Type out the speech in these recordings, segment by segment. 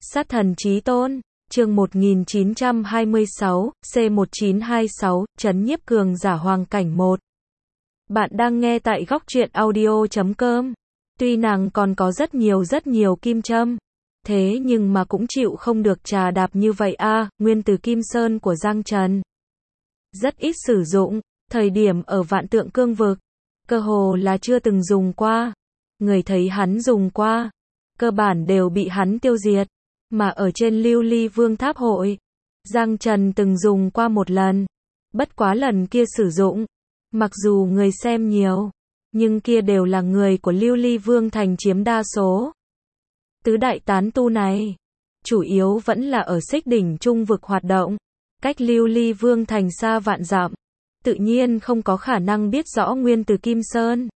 Sát thần chí tôn, chương 1926, C1926, trấn nhiếp cường giả hoàng cảnh 1. Bạn đang nghe tại góc truyện audio.com. Tuy nàng còn có rất nhiều kim châm, thế nhưng mà cũng chịu không được trà đạp như vậy a. Nguyên từ Kim Sơn của Giang Trần rất ít sử dụng, thời điểm ở Vạn Tượng Cương vực, cơ hồ là chưa từng dùng qua. Người thấy hắn dùng qua, cơ bản đều bị hắn tiêu diệt. Mà ở trên Lưu Ly Vương Tháp hội, Giang Trần từng dùng qua một lần. Bất quá lần kia sử dụng, mặc dù người xem nhiều, nhưng kia đều là người của Lưu Ly Vương thành chiếm đa số. Tứ đại tán tu này, chủ yếu vẫn là ở Xích Đỉnh Trung vực hoạt động, cách Lưu Ly Vương thành xa vạn dặm, tự nhiên không có khả năng biết rõ nguyên từ Kim Sơn.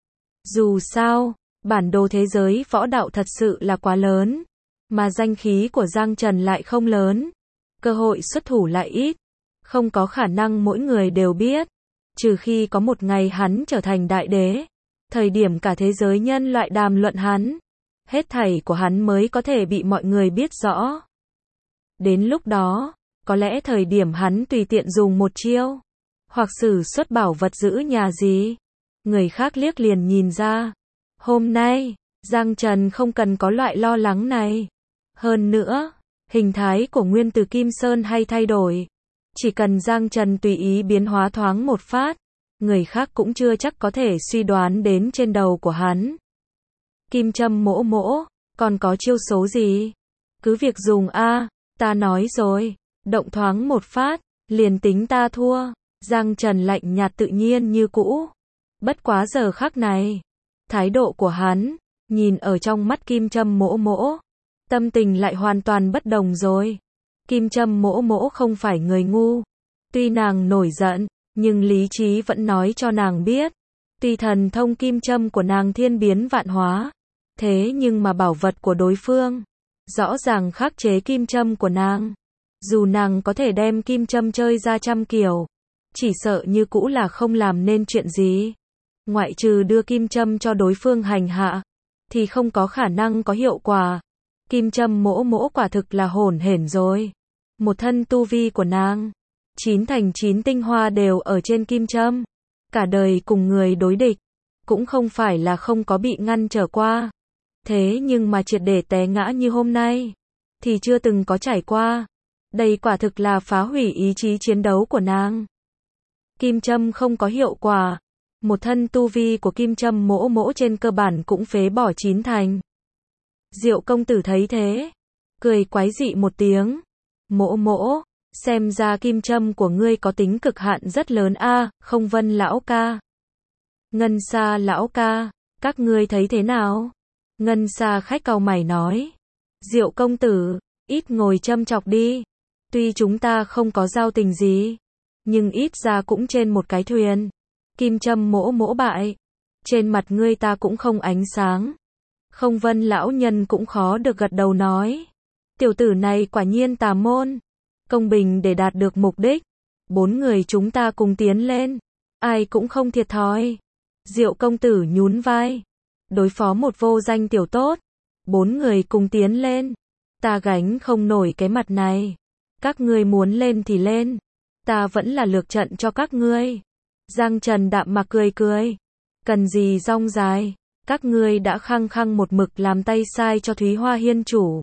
Dù sao, bản đồ thế giới võ đạo thật sự là quá lớn, mà danh khí của Giang Trần lại không lớn, cơ hội xuất thủ lại ít, không có khả năng mỗi người đều biết, trừ khi có một ngày hắn trở thành đại đế, thời điểm cả thế giới nhân loại đàm luận hắn, hết thảy của hắn mới có thể bị mọi người biết rõ. Đến lúc đó, có lẽ thời điểm hắn tùy tiện dùng một chiêu, hoặc sử xuất bảo vật giữ nhà gì, người khác liếc liền nhìn ra. Hôm nay, Giang Trần không cần có loại lo lắng này. Hơn nữa, hình thái của nguyên từ Kim Sơn hay thay đổi, chỉ cần Giang Trần tùy ý biến hóa thoáng một phát, người khác cũng chưa chắc có thể suy đoán đến trên đầu của hắn. Kim châm mỗ mỗ, còn có chiêu số gì? Cứ việc dùng a, ta nói rồi, động thoáng một phát, liền tính ta thua. Giang Trần lạnh nhạt tự nhiên như cũ. Bất quá giờ khắc này, thái độ của hắn, nhìn ở trong mắt kim châm mỗ mỗ, tâm tình lại hoàn toàn bất đồng rồi. Kim châm mỗ mỗ không phải người ngu. Tuy nàng nổi giận, nhưng lý trí vẫn nói cho nàng biết. Tuy thần thông kim châm của nàng thiên biến vạn hóa, thế nhưng mà bảo vật của đối phương rõ ràng khắc chế kim châm của nàng. Dù nàng có thể đem kim châm chơi ra trăm kiểu, chỉ sợ như cũ là không làm nên chuyện gì. Ngoại trừ đưa kim châm cho đối phương hành hạ, thì không có khả năng có hiệu quả. Kim châm mỗ mỗ quả thực là hổn hển rồi. Một thân tu vi của nàng, 9 thành 9 tinh hoa đều ở trên kim châm. Cả đời cùng người đối địch, cũng không phải là không có bị ngăn trở qua. Thế nhưng mà triệt để té ngã như hôm nay, thì chưa từng có trải qua. Đây quả thực là phá hủy ý chí chiến đấu của nàng. Kim châm không có hiệu quả. Một thân tu vi của kim châm mỗ mỗ trên cơ bản cũng phế bỏ 9 thành. Diệu công tử thấy thế, cười quái dị một tiếng. Mỗ mỗ, xem ra kim châm của ngươi có tính cực hạn rất lớn a. Không Vân lão ca, Ngân Sa lão ca, các ngươi thấy thế nào? Ngân Sa khách cau mày nói. Diệu công tử, ít ngồi châm chọc đi. Tuy chúng ta không có giao tình gì, nhưng ít ra cũng trên một cái thuyền. Kim châm mỗ mỗ bại, trên mặt ngươi ta cũng không ánh sáng. Không Vân lão nhân cũng khó được gật đầu nói. Tiểu tử này quả nhiên tà môn. Công bình để đạt được mục đích, 4 người chúng ta cùng tiến lên, ai cũng không thiệt thòi. Diệu công tử nhún vai. Đối phó một vô danh tiểu tốt, 4 người cùng tiến lên, ta gánh không nổi cái mặt này. Các ngươi muốn lên thì lên, ta vẫn là lược trận cho các ngươi. Giang Trần đạm mạc cười cười. Cần gì rong dài, các ngươi đã khăng một mực làm tay sai cho Thúy Hoa Hiên chủ.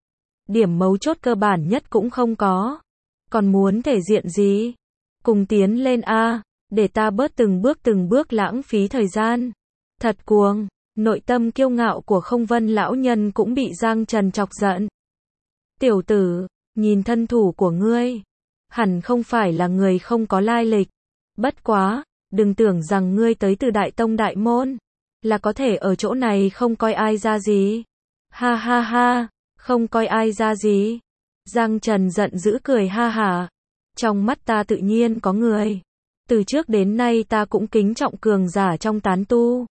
Điểm mấu chốt cơ bản nhất cũng không có. Còn muốn thể diện gì? Cùng tiến lên a, để ta bớt từng bước lãng phí thời gian. Thật cuồng, nội tâm kiêu ngạo của Không Vân lão nhân cũng bị Giang Trần chọc giận. Tiểu tử, nhìn thân thủ của ngươi, hẳn không phải là người không có lai lịch. Bất quá, đừng tưởng rằng ngươi tới từ Đại Tông Đại Môn, là có thể ở chỗ này không coi ai ra gì. Ha ha ha, không coi ai ra gì. Giang Trần giận dữ cười ha hả. Trong mắt ta tự nhiên có người. Từ trước đến nay ta cũng kính trọng cường giả trong tán tu.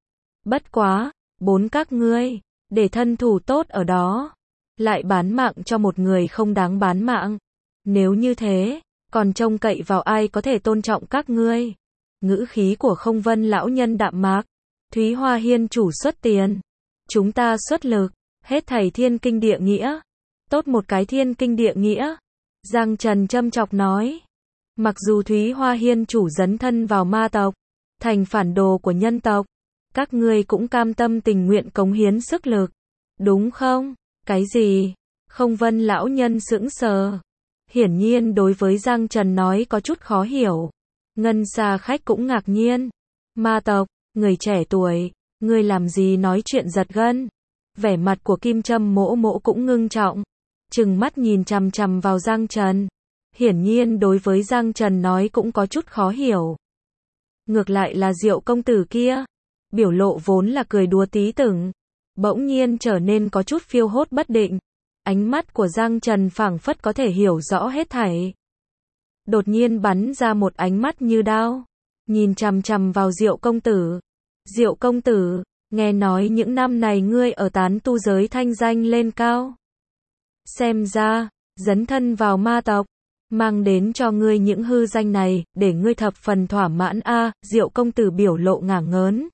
Bất quá, 4 các ngươi, để thân thủ tốt ở đó, lại bán mạng cho một người không đáng bán mạng. Nếu như thế, còn trông cậy vào ai có thể tôn trọng các ngươi? Ngữ khí của Không Vân lão nhân đạm mạc. Thúy Hoa Hiên chủ xuất tiền, chúng ta xuất lực, hết thảy thiên kinh địa nghĩa, Tốt một cái thiên kinh địa nghĩa. Giang Trần châm chọc nói. Mặc dù Thúy Hoa Hiên chủ dấn thân vào ma tộc, thành phản đồ của nhân tộc, các ngươi cũng cam tâm tình nguyện cống hiến sức lực, đúng không? Cái gì? Không Vân lão nhân sững sờ. Hiển nhiên đối với Giang Trần nói có chút khó hiểu. Ngân Sa Khách cũng ngạc nhiên. Ma tộc, người trẻ tuổi, ngươi làm gì nói chuyện giật gân? Vẻ mặt của Kim Trâm Mỗ Mỗ cũng ngưng trọng, trừng mắt nhìn chằm chằm vào Giang Trần. Hiển nhiên đối với Giang Trần nói cũng có chút khó hiểu. Ngược lại là Diệu công tử kia, biểu lộ vốn là cười đùa tí từng, bỗng nhiên trở nên có chút phiêu hốt bất định. Ánh mắt của Giang Trần phảng phất có thể hiểu rõ hết thảy. Đột nhiên bắn ra một ánh mắt như đao, nhìn chằm chằm vào Diệu công tử. Diệu công tử, nghe nói những năm này ngươi ở tán tu giới thanh danh lên cao. Xem ra, dấn thân vào ma tộc, mang đến cho ngươi những hư danh này, để ngươi thập phần thỏa mãn a. Diệu công tử biểu lộ ngả ngớn,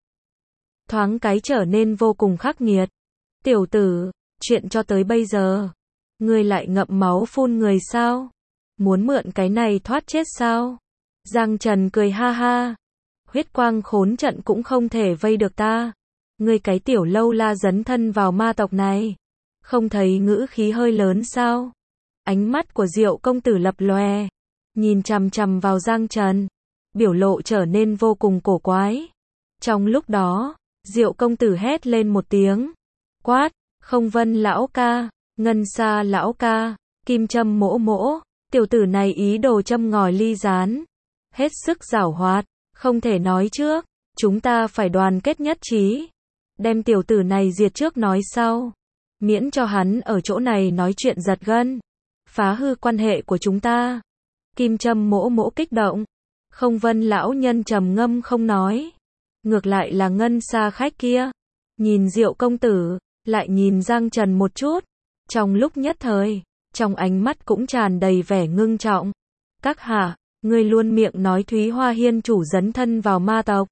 thoáng cái trở nên vô cùng khắc nghiệt. Tiểu tử, chuyện cho tới bây giờ, ngươi lại ngậm máu phun người sao? Muốn mượn cái này thoát chết sao? Giang Trần cười ha ha. Huyết quang khốn trận cũng không thể vây được ta. Ngươi cái tiểu lâu la dấn thân vào ma tộc này, không thấy ngữ khí hơi lớn sao? Ánh mắt của Diệu công tử lập lòe, nhìn chằm chằm vào Giang Trần, biểu lộ trở nên vô cùng cổ quái. Trong lúc đó, Diệu công tử hét lên một tiếng, quát, Không Vân lão ca, Ngân Sa lão ca, Kim Trâm Mỗ Mỗ, tiểu tử này ý đồ châm ngòi ly gián, hết sức giảo hoạt, không thể nói trước, chúng ta phải đoàn kết nhất trí, đem tiểu tử này diệt trước nói sau, miễn cho hắn ở chỗ này nói chuyện giật gân, phá hư quan hệ của chúng ta. Kim Trâm Mỗ Mỗ kích động, Không Vân lão nhân trầm ngâm không nói, ngược lại là Ngân Sa Khách kia, nhìn Diệu công tử, lại nhìn Giang Trần một chút, trong lúc nhất thời, trong ánh mắt cũng tràn đầy vẻ ngưng trọng. Các hạ, ngươi luôn miệng nói Thúy Hoa Hiên chủ dấn thân vào ma tộc,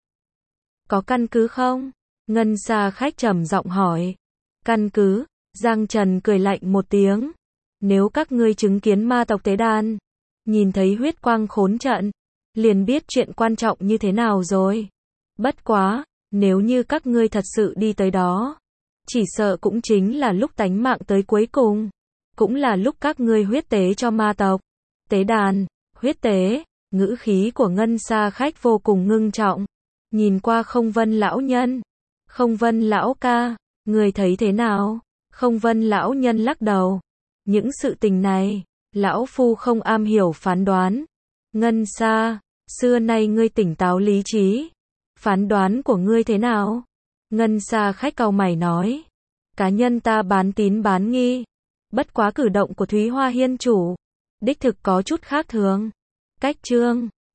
có căn cứ không? Ngân Sa Khách trầm giọng hỏi. Căn cứ? Giang Trần cười lạnh một tiếng. Nếu các ngươi chứng kiến ma tộc tế đàn, nhìn thấy huyết quang khốn trận, liền biết chuyện quan trọng như thế nào rồi. Bất quá, nếu như các ngươi thật sự đi tới đó, chỉ sợ cũng chính là lúc tánh mạng tới cuối cùng, cũng là lúc các ngươi huyết tế cho ma tộc. Tế đàn, huyết tế, ngữ khí của Ngân Sa Khách vô cùng ngưng trọng, nhìn qua Không Vân lão nhân. Không Vân lão ca, người thấy thế nào? Không Vân lão nhân lắc đầu. Những sự tình này, lão phu không am hiểu phán đoán. Ngân Sa, xưa nay ngươi tỉnh táo lý trí, phán đoán của ngươi thế nào? Ngân Sa Khách cau mày nói. Cá nhân ta bán tín bán nghi, bất quá cử động của Thúy Hoa Hiên chủ, đích thực có chút khác thường. Cách chương